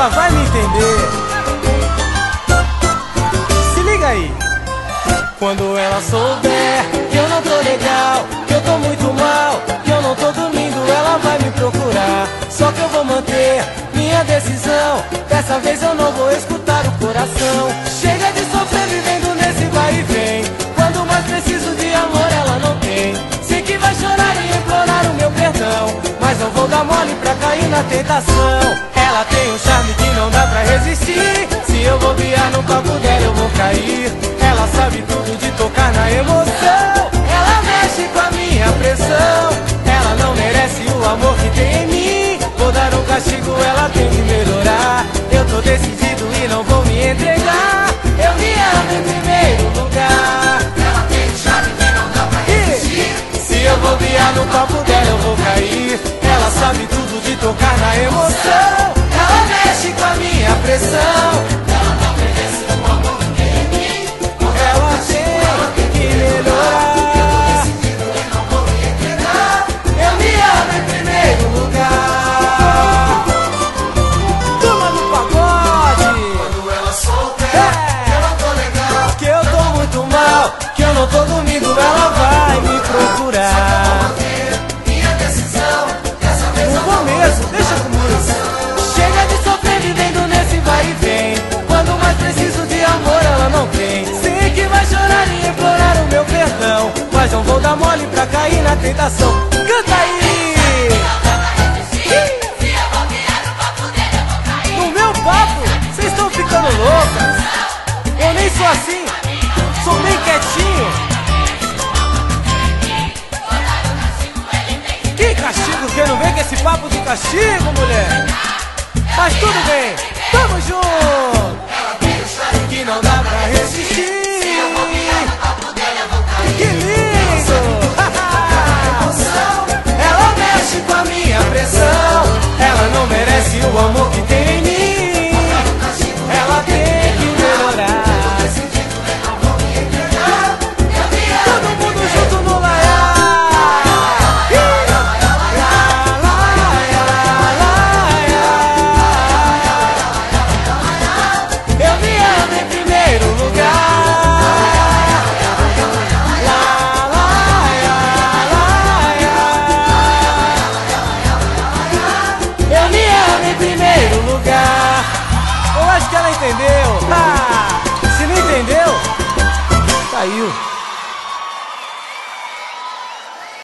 ela vai me entender. Se liga aí. Quando ela souber que eu não tô legal, que eu tô muito mal, que eu não tô dormindo, ela vai me procurar. Só que eu vou manter minha decisão. Dessa vez eu não vou escutar o coração. Chega de sofrer vivendo nesse vai e vem. Quando mais preciso de amor ela não tem. Sei que vai chorar e implorar o meu perdão, mas não vou dar mole pra cair na tentação. Ela tem um charme que não dá pra resistir. Se eu bobear no papo dela eu vou cair. Ela sabe tudo de tocar na emoção. Ela mexe com a minha pressão. Ela não merece o amor que tem em mim. Vou dar um castigo, ela tem que melhorar. Eu tô decidido e não vou me entregar. Eu me amo em primeiro lugar. Ela tem um charme que não dá pra resistir. Se eu bobear no papo dela eu vou cair. Ela sabe tudo de tocar na emoção. Ela mexe com a minha pressão. Ela não merece o amor que tem em mim. Ela tem que melhorar. Decidido e não vou me entregar. Eu me amo em primeiro lugar. Turma do pagode. Quando ela souber que eu não tô legal, Que eu tô muito mal, que eu não tô dormindo, ela vai me procurar. minha decisão, dessa vez Não vou mesmo, deixa comigo. Chega de sofrer vivendo nesse vai e vem. Quando mais preciso de amor ela não tem. Sei que vai chorar e implorar o meu perdão, mas não vou dar mole pra cair na tentação. Canta aí! se eu bobear no papo dele eu vou cair. No meu papo, vocês estão ficando loucas. Eu nem sou assim, sou bem quietinho. Que castigo, que não vem com esse papo de castigo, mulher. Mas tudo bem, tamo junto. Ela tem um charme Que não dá pra resistir. no papo dele eu vou cair. Que lindo. Ela mexe com a minha pressão. Ela não merece o amor que tem em mim. Ela tem que melhorar. Todo mundo junto no laiá. Eu me amo em primeiro lugar. Eu me amo em primeiro lugar. Eu acho que ela entendeu. Se não entendeu, caiu.